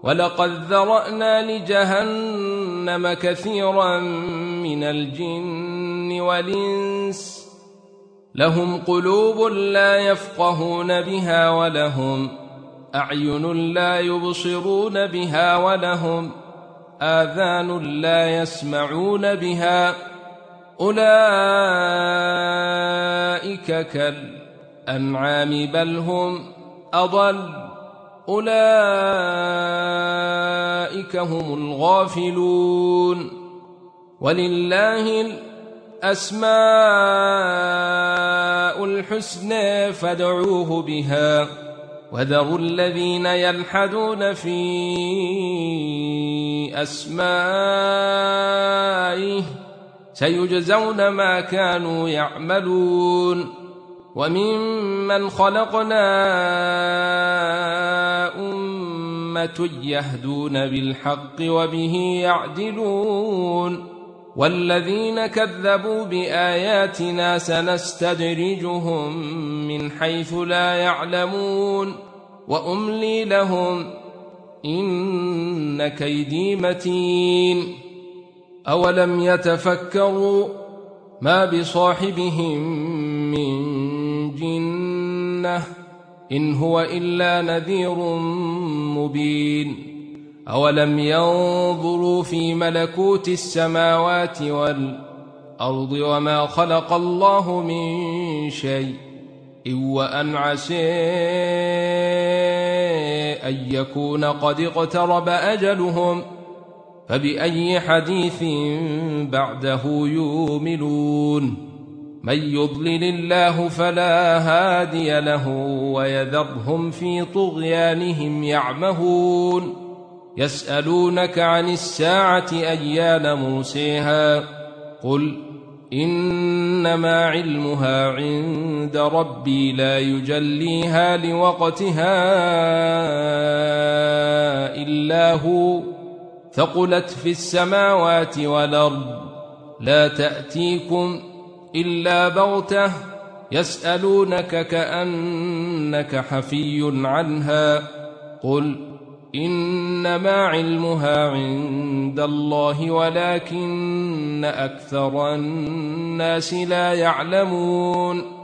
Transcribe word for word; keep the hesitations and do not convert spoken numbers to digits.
ولقد ذرأنا لجهنم كثيرا من الجن والإنس لهم قلوب لا يفقهون بها ولهم أعين لا يبصرون بها ولهم آذان لا يسمعون بها أولئك كالأنعام بل هم أضل أولئك هم الغافلون ولله الأسماء الحسنى فادعوه بها وذروا الذين يلحدون في أسمائه سيجزون ما كانوا يعملون وممن خلقنا أمة يهدون بالحق وبه يعدلون والذين كذبوا بآياتنا سنستدرجهم من حيث لا يعلمون وأملي لهم إن كيدي متين أولم يتفكروا ما بصاحبهم من جنة إن هو إلا نذير مبين أولم ينظروا في ملكوت السماوات والأرض وما خلق الله من شيء وأن عسى أن يكون قد اقترب أجلهم فبأي حديث بعده يؤمنون من يضلل الله فلا هادي له ويذرهم في طغيانهم يعمهون يسألونك عن الساعة أيان مرسيها قل إنما علمها عند ربي لا يجليها لوقتها إلا هو ثقلت في السماوات والأرض لا تأتيكم إلا بغتة يسألونك كأنك حفي عنها قل إنما علمها عند الله ولكن أكثر الناس لا يعلمون